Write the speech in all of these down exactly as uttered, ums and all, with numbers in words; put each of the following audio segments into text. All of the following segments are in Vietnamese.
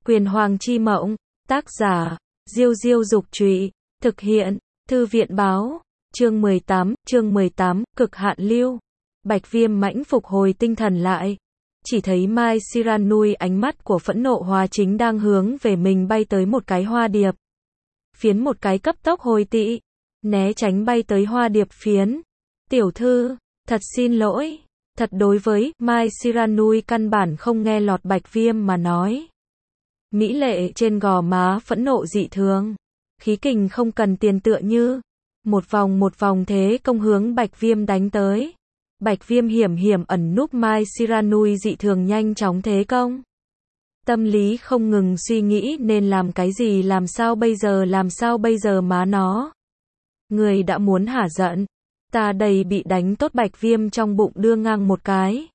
Quyền Hoàng chi mộng, tác giả, Diêu Diêu Dục Trụy, thực hiện, Thư viện Báo, chương mười tám, chương mười tám, cực hạn lưu. Bạch Viêm mãnh phục hồi tinh thần lại. Chỉ thấy Mai Siranui ánh mắt của phẫn nộ hóa chính đang hướng về mình bay tới một cái hoa điệp. Phiến một cái cấp tốc hồi tị, né tránh bay tới hoa điệp phiến. Tiểu thư, thật xin lỗi. Thật đối với, Mai Siranui căn bản không nghe lọt Bạch Viêm mà nói. Mỹ lệ trên gò má phẫn nộ dị thường. Khí kình không cần tiền tựa như. Một vòng một vòng thế công hướng Bạch Viêm đánh tới. Bạch Viêm hiểm hiểm ẩn núp Mai Siranui dị thường nhanh chóng thế công. Tâm lý không ngừng suy nghĩ nên làm cái gì làm sao bây giờ làm sao bây giờ má nó. Người đã muốn hả giận. Ta đầy bị đánh tốt Bạch Viêm trong bụng đưa ngang một cái.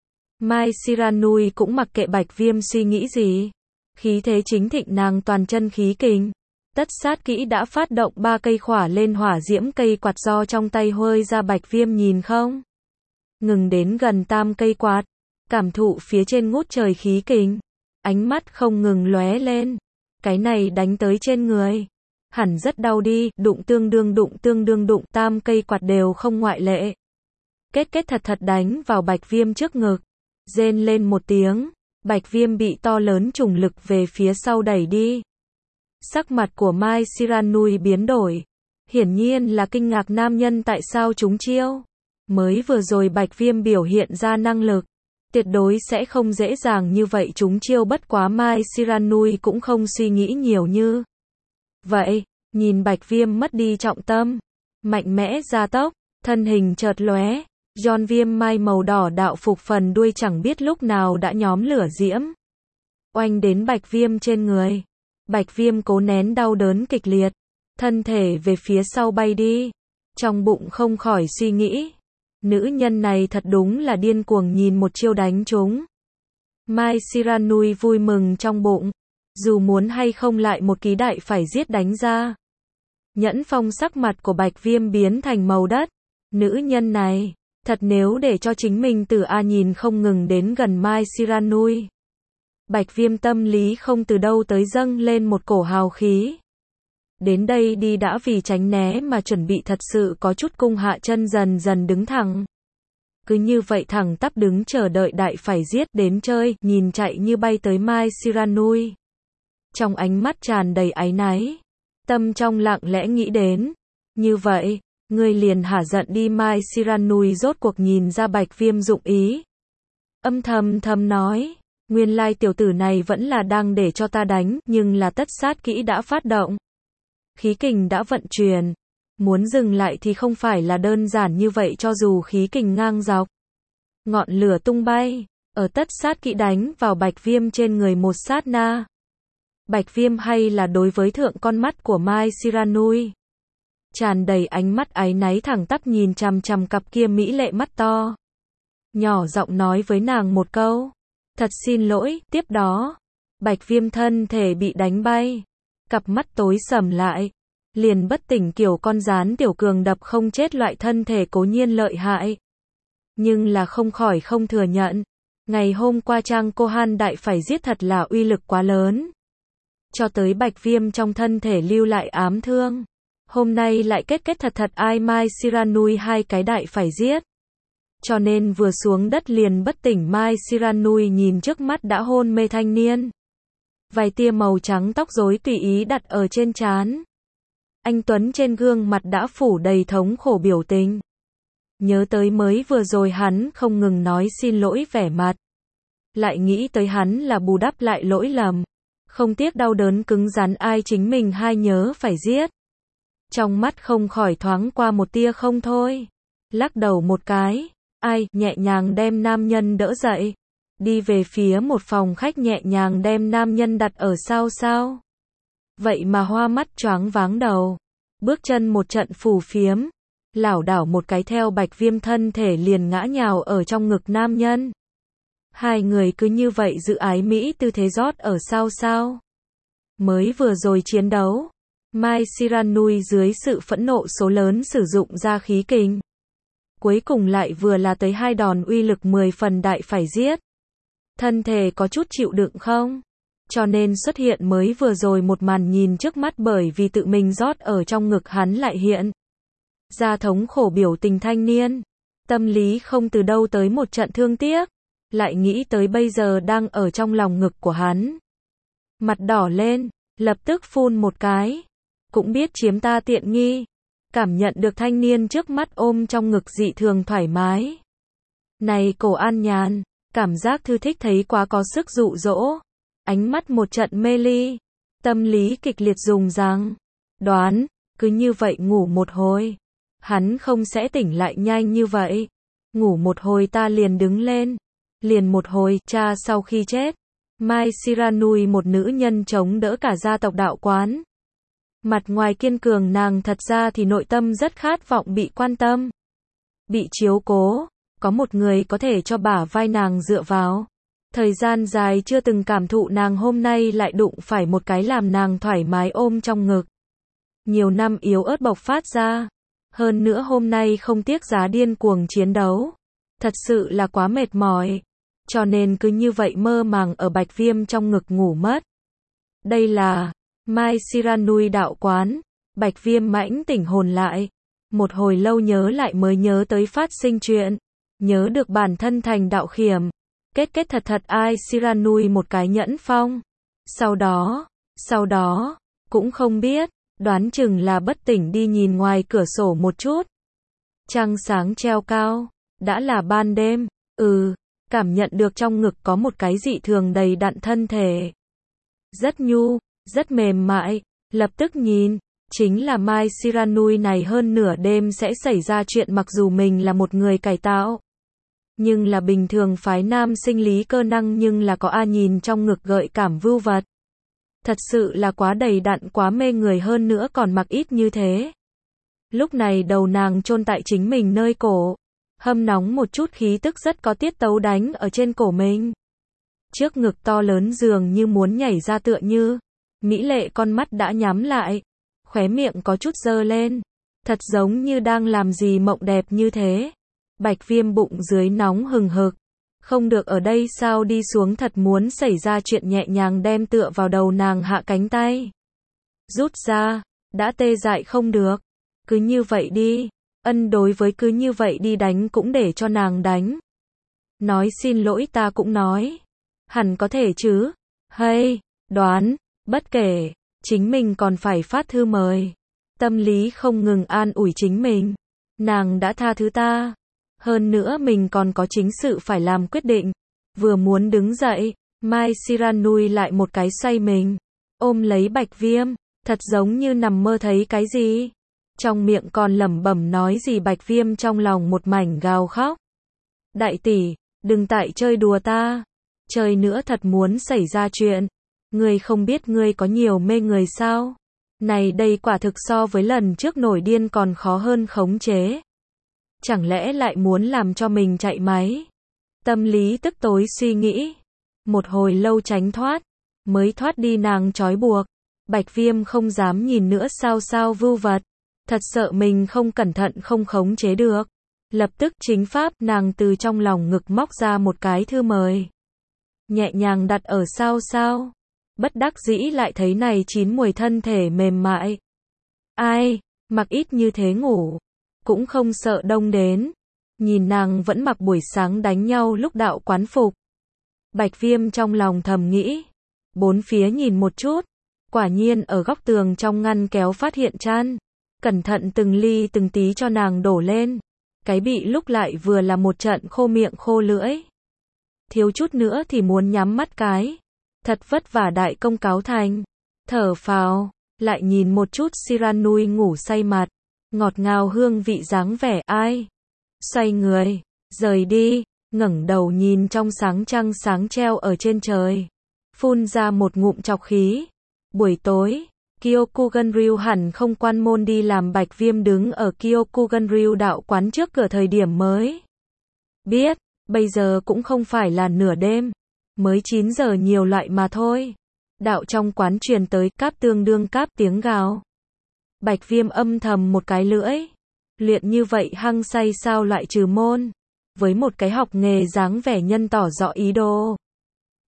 Mai Siranui cũng mặc kệ Bạch Viêm suy nghĩ gì. Khí thế chính thịnh nàng toàn chân khí kình. Tất sát kỹ đã phát động ba cây khỏa lên hỏa diễm cây quạt do trong tay hơi ra Bạch Viêm nhìn không. Ngừng đến gần tam cây quạt. Cảm thụ phía trên ngút trời khí kình. Ánh mắt không ngừng lóe lên. Cái này đánh tới trên người. Hẳn rất đau đi, đụng tương đương đụng tương đương đụng, tam cây quạt đều không ngoại lệ. Kết kết thật thật đánh vào Bạch Viêm trước ngực. Rên lên một tiếng, Bạch Viêm bị to lớn trùng lực về phía sau đẩy đi. Sắc mặt của Mai Siranui biến đổi. Hiển nhiên là kinh ngạc nam nhân tại sao trúng chiêu. Mới vừa rồi Bạch Viêm biểu hiện ra năng lực. Tuyệt đối sẽ không dễ dàng như vậy trúng chiêu, bất quá Mai Siranui cũng không suy nghĩ nhiều như vậy, nhìn Bạch Viêm mất đi trọng tâm, mạnh mẽ gia tốc, thân hình chợt lóe, John Viêm Mai màu đỏ đạo phục phần đuôi chẳng biết lúc nào đã nhóm lửa diễm, oanh đến Bạch Viêm trên người. Bạch Viêm cố nén đau đớn kịch liệt, thân thể về phía sau bay đi, trong bụng không khỏi suy nghĩ, nữ nhân này thật đúng là điên cuồng, nhìn một chiêu đánh trúng. Mai Siranui vui mừng trong bụng. Dù muốn hay không lại một ký đại phải giết đánh ra. Nhẫn Phong sắc mặt của Bạch Viêm biến thành màu đất. Nữ nhân này, thật nếu để cho chính mình từ A nhìn không ngừng đến gần Mai Siranui. Bạch Viêm tâm lý không từ đâu tới dâng lên một cổ hào khí. Đến đây đi đã vì tránh né mà chuẩn bị thật sự có chút cung hạ chân dần dần đứng thẳng. Cứ như vậy thẳng tắp đứng chờ đợi đại phải giết đến chơi, nhìn chạy như bay tới Mai Siranui. Trong ánh mắt tràn đầy áy náy, tâm trong lặng lẽ nghĩ đến, như vậy, ngươi liền hả giận đi. Mai Siranui rốt cuộc nhìn ra Bạch Viêm dụng ý. Âm thầm thầm nói, nguyên lai tiểu tử này vẫn là đang để cho ta đánh, nhưng là tất sát kỹ đã phát động. Khí kình đã vận chuyển, muốn dừng lại thì không phải là đơn giản như vậy, cho dù khí kình ngang dọc. Ngọn lửa tung bay, ở tất sát kỹ đánh vào Bạch Viêm trên người một sát na. Bạch Viêm hay là đối với thượng con mắt của Mai Siranui. Tràn đầy ánh mắt áy náy thẳng tắp nhìn chằm chằm cặp kia mỹ lệ mắt to. Nhỏ giọng nói với nàng một câu. Thật xin lỗi, tiếp đó. Bạch Viêm thân thể bị đánh bay. Cặp mắt tối sầm lại. Liền bất tỉnh kiểu con gián tiểu cường đập không chết loại thân thể cố nhiên lợi hại. Nhưng là không khỏi không thừa nhận. Ngày hôm qua Trang Cô Han đại phải giết thật là uy lực quá lớn. Cho tới Bạch Viêm trong thân thể lưu lại ám thương. Hôm nay lại kết kết thật thật ai Mai Siranui hai cái đại phải giết. Cho nên vừa xuống đất liền bất tỉnh. Mai Siranui nhìn trước mắt đã hôn mê thanh niên. Vài tia màu trắng tóc rối tùy ý đặt ở trên trán. Anh tuấn trên gương mặt đã phủ đầy thống khổ biểu tình. Nhớ tới mới vừa rồi hắn không ngừng nói xin lỗi vẻ mặt. Lại nghĩ tới hắn là bù đắp lại lỗi lầm. Không tiếc đau đớn cứng rắn ai chính mình hai nhớ phải giết. Trong mắt không khỏi thoáng qua một tia không thôi. Lắc đầu một cái, ai, nhẹ nhàng đem nam nhân đỡ dậy. Đi về phía một phòng khách nhẹ nhàng đem nam nhân đặt ở sao sao. Vậy mà hoa mắt choáng váng đầu. Bước chân một trận phù phiếm. Lảo đảo một cái theo Bạch Viêm thân thể liền ngã nhào ở trong ngực nam nhân. Hai người cứ như vậy giữ ái mỹ tư thế rót ở sao sao. Mới vừa rồi chiến đấu, Mai Siranui dưới sự phẫn nộ số lớn sử dụng ra khí kình. Cuối cùng lại vừa là tới hai đòn uy lực mười phần đại phải giết. Thân thể có chút chịu đựng không? cho nên xuất hiện mới vừa rồi một màn nhìn trước mắt bởi vì tự mình rót ở trong ngực hắn lại hiện ra thống khổ biểu tình thanh niên. Tâm lý không từ đâu tới một trận thương tiếc, lại nghĩ tới bây giờ đang ở trong lòng ngực của hắn. Mặt đỏ lên, lập tức phun một cái, cũng biết chiếm ta tiện nghi, cảm nhận được thanh niên trước mắt ôm trong ngực dị thường thoải mái. Này cổ an nhàn, cảm giác thư thích thấy quá có sức dụ dỗ, ánh mắt một trận mê ly, tâm lý kịch liệt dùng rằng, đoán, cứ như vậy ngủ một hồi, hắn không sẽ tỉnh lại nhanh như vậy, ngủ một hồi ta liền đứng lên, liền một hồi, cha sau khi chết, Mai Shiranui một nữ nhân chống đỡ cả gia tộc đạo quán. Mặt ngoài kiên cường nàng thật ra thì nội tâm rất khát vọng bị quan tâm, bị chiếu cố, có một người có thể cho bả vai nàng dựa vào. Thời gian dài chưa từng cảm thụ nàng hôm nay lại đụng phải một cái làm nàng thoải mái ôm trong ngực. Nhiều năm yếu ớt bộc phát ra, hơn nữa hôm nay không tiếc giá điên cuồng chiến đấu. Thật sự là quá mệt mỏi, cho nên cứ như vậy mơ màng ở Bạch Viêm trong ngực ngủ mất. Đây là Mai Shiranui đạo quán. Bạch Viêm mãnh tỉnh hồn lại, một hồi lâu nhớ lại mới nhớ tới phát sinh chuyện, nhớ được bản thân thành đạo khiểm, kết kết thật thật ai Shiranui một cái nhẫn phong. Sau đó, sau đó, cũng không biết, đoán chừng là bất tỉnh đi nhìn ngoài cửa sổ một chút. Trăng sáng treo cao, đã là ban đêm, ừ, cảm nhận được trong ngực có một cái dị thường đầy đặn thân thể. Rất nhu, rất mềm mại, lập tức nhìn, chính là Mai Shiranui này hơn nửa đêm sẽ xảy ra chuyện mặc dù mình là một người cải tạo. Nhưng là bình thường phái nam sinh lý cơ năng nhưng là có a nhìn trong ngực gợi cảm vưu vật. Thật sự là quá đầy đặn quá mê người hơn nữa còn mặc ít như thế. Lúc này đầu nàng chôn tại chính mình nơi cổ, hâm nóng một chút khí tức rất có tiết tấu đánh ở trên cổ mình. Trước ngực to lớn dường như muốn nhảy ra tựa như, mỹ lệ con mắt đã nhắm lại, khóe miệng có chút dơ lên, thật giống như đang làm gì mộng đẹp như thế. Bạch Viêm bụng dưới nóng hừng hực, không được ở đây sao đi xuống thật muốn xảy ra chuyện nhẹ nhàng đem tựa vào đầu nàng hạ cánh tay. Rút ra, đã tê dại không được, cứ như vậy đi, ân đối với cứ như vậy đi đánh cũng để cho nàng đánh. Nói xin lỗi ta cũng nói, hẳn có thể chứ, hay, đoán, bất kể, chính mình còn phải phát thư mời. Tâm lý không ngừng an ủi chính mình, nàng đã tha thứ ta. Hơn nữa mình còn có chính sự phải làm quyết định. Vừa muốn đứng dậy, Mai Shiranui lại một cái xoay mình, ôm lấy Bạch Viêm, thật giống như nằm mơ thấy cái gì. Trong miệng còn lẩm bẩm nói gì Bạch Viêm trong lòng một mảnh gào khóc. Đại tỷ, đừng tại chơi đùa ta. Chơi nữa thật muốn xảy ra chuyện. Ngươi không biết ngươi có nhiều mê người sao? Này đây quả thực so với lần trước nổi điên còn khó hơn khống chế. Chẳng lẽ lại muốn làm cho mình chạy máy? Tâm lý tức tối suy nghĩ. Một hồi lâu tránh thoát, mới thoát đi nàng trói buộc. Bạch Viêm không dám nhìn nữa sao sao vưu vật. Thật sợ mình không cẩn thận không khống chế được. Lập tức chính pháp nàng từ trong lòng ngực móc ra một cái thư mời. Nhẹ nhàng đặt ở sao sao. Bất đắc dĩ lại thấy này chín mùi thân thể mềm mại. Ai, mặc ít như thế ngủ. Cũng không sợ đông đến. Nhìn nàng vẫn mặc buổi sáng đánh nhau lúc đạo quán phục. Bạch Viêm trong lòng thầm nghĩ. Bốn phía nhìn một chút. Quả nhiên ở góc tường trong ngăn kéo phát hiện chăn. Cẩn thận từng ly từng tí cho nàng đổ lên. Cái bị lúc lại vừa là một trận khô miệng khô lưỡi. Thiếu chút nữa thì muốn nhắm mắt cái. Thật vất vả đại công cáo thành. Thở phào, lại nhìn một chút Shiranui ngủ say mặt. Ngọt ngào hương vị dáng vẻ ai. Xoay người, rời đi, ngẩng đầu nhìn trong sáng trăng sáng treo ở trên trời. Phun ra một ngụm trọc khí. Buổi tối, Kyokugan-ryu hẳn không quan môn đi làm. Bạch Viêm đứng ở Kyokugan-ryu đạo quán trước cửa thời điểm mới. Biết, bây giờ cũng không phải là nửa đêm. Mới chín giờ nhiều loại mà thôi. Đạo trong quán truyền tới cáp tương đương cáp tiếng gào. Bạch Viêm âm thầm một cái lưỡi. Luyện như vậy hăng say sao loại trừ môn. Với một cái học nghề dáng vẻ nhân tỏ rõ ý đồ.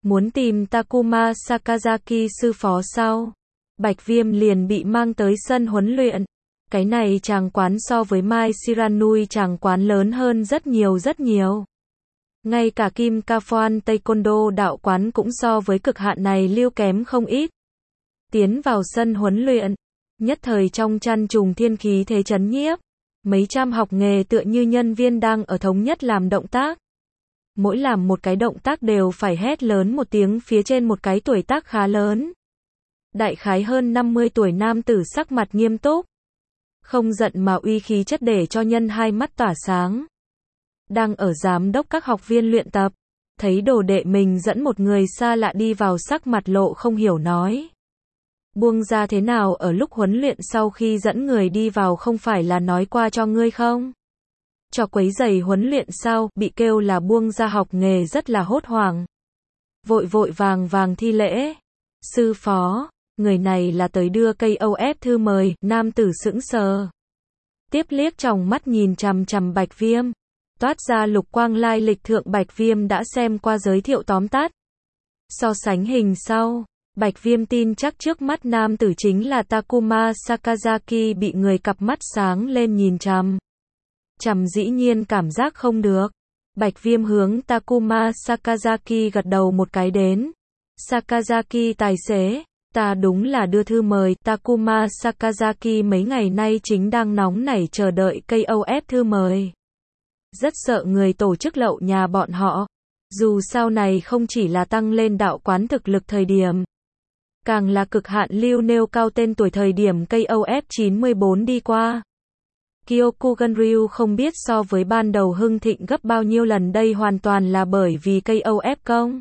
Muốn tìm Takuma Sakazaki sư phó sau. Bạch Viêm liền bị mang tới sân huấn luyện. Cái này tràng quán so với Mai Shiranui tràng quán lớn hơn rất nhiều rất nhiều. Ngay cả Kim Ca Phoan Taekwondo đạo quán cũng so với cực hạn này lưu kém không ít. Tiến vào sân huấn luyện, nhất thời trong chăn trùng thiên khí thế chấn nhiếp. Mấy trăm học nghề tựa như nhân viên đang ở thống nhất làm động tác. Mỗi làm một cái động tác đều phải hét lớn một tiếng, phía trên một cái tuổi tác khá lớn. Đại khái hơn năm mươi tuổi nam tử sắc mặt nghiêm túc. Không giận mà uy khí chất để cho nhân hai mắt tỏa sáng. Đang ở giám đốc các học viên luyện tập. Thấy đồ đệ mình dẫn một người xa lạ đi vào, sắc mặt lộ không hiểu nói. Buông ra thế nào, ở lúc huấn luyện sau khi dẫn người đi vào không phải là nói qua cho ngươi không? Cho quấy giày huấn luyện sau, bị kêu là buông ra học nghề rất là hốt hoảng. Vội vội vàng vàng thi lễ. Sư phó, người này là tới đưa cây ô ép thư mời, nam tử sững sờ. Tiếp liếc tròng mắt nhìn chằm chằm Bạch Viêm. Toát ra lục quang lai lịch thượng Bạch Viêm đã xem qua giới thiệu tóm tắt. So sánh hình sau, Bạch Viêm tin chắc trước mắt nam tử chính là Takuma Sakazaki, bị người cặp mắt sáng lên nhìn chằm. Chằm dĩ nhiên cảm giác không được. Bạch Viêm hướng Takuma Sakazaki gật đầu một cái đến. Sakazaki tài xế, ta đúng là đưa thư mời. Takuma Sakazaki mấy ngày nay chính đang nóng nảy chờ đợi cây ô ép thư mời. Rất sợ người tổ chức lậu nhà bọn họ. Dù sau này không chỉ là tăng lên đạo quán thực lực thời điểm, càng là cực hạn lưu nêu cao tên tuổi thời điểm cây ô ép chín mươi bốn đi qua. Kyokugan-ryu không biết so với ban đầu hưng thịnh gấp bao nhiêu lần, đây hoàn toàn là bởi vì cây ô ép công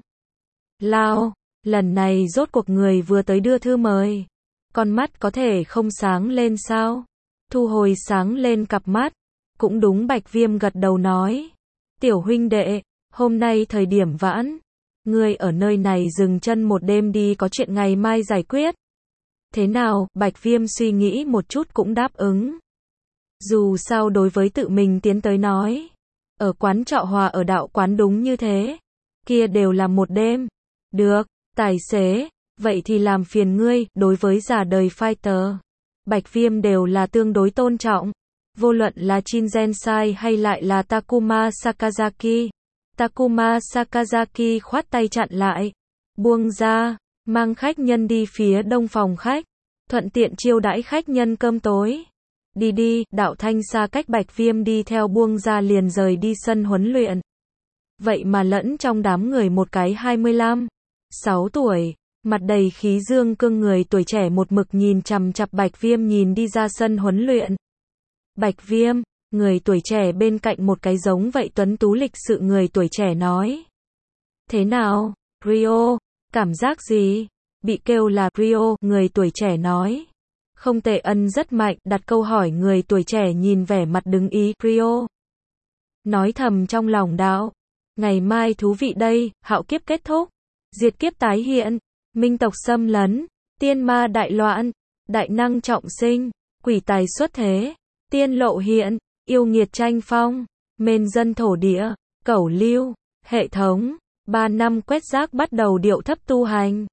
lao. Lần này rốt cuộc người vừa tới đưa thư mời. Con mắt có thể không sáng lên sao? Thu hồi sáng lên cặp mắt. Cũng đúng, Bạch Viêm gật đầu nói. Tiểu huynh đệ, hôm nay thời điểm vãn. Ngươi ở nơi này dừng chân một đêm đi, có chuyện ngày mai giải quyết. Thế nào? Bạch Viêm suy nghĩ một chút cũng đáp ứng. Dù sao đối với tự mình tiến tới nói. Ở quán trọ hòa ở đạo quán đúng như thế. Kia đều là một đêm. Được, tài xế, vậy thì làm phiền ngươi. Đối với già đời fighter, Bạch Viêm đều là tương đối tôn trọng. Vô luận là Shin Gensai hay lại là Takuma Sakazaki. Takuma Sakazaki khoát tay chặn lại. Buông ra, mang khách nhân đi phía đông phòng khách. Thuận tiện chiêu đãi khách nhân cơm tối. Đi đi, đạo thanh xa cách Bạch Viêm đi theo buông ra liền rời đi sân huấn luyện. Vậy mà lẫn trong đám người một cái hai mươi lăm, sáu tuổi, mặt đầy khí dương cương người tuổi trẻ một mực nhìn chằm chằm Bạch Viêm nhìn đi ra sân huấn luyện. Bạch Viêm, người tuổi trẻ bên cạnh một cái giống vậy tuấn tú lịch sự người tuổi trẻ nói. Thế nào, Rio, cảm giác gì? Bị kêu là Rio, người tuổi trẻ nói. Không tệ, ân rất mạnh, đặt câu hỏi người tuổi trẻ nhìn vẻ mặt đứng ý, Rio. Nói thầm trong lòng đạo. Ngày mai thú vị đây, hạo kiếp kết thúc. Diệt kiếp tái hiện. Minh tộc xâm lấn. Tiên ma đại loạn. Đại năng trọng sinh. Quỷ tài xuất thế. Tiên lộ hiện. Yêu nghiệt tranh phong. Mên dân thổ địa. Cẩu lưu. Hệ thống. Ba năm quét rác bắt đầu điệu thấp tu hành.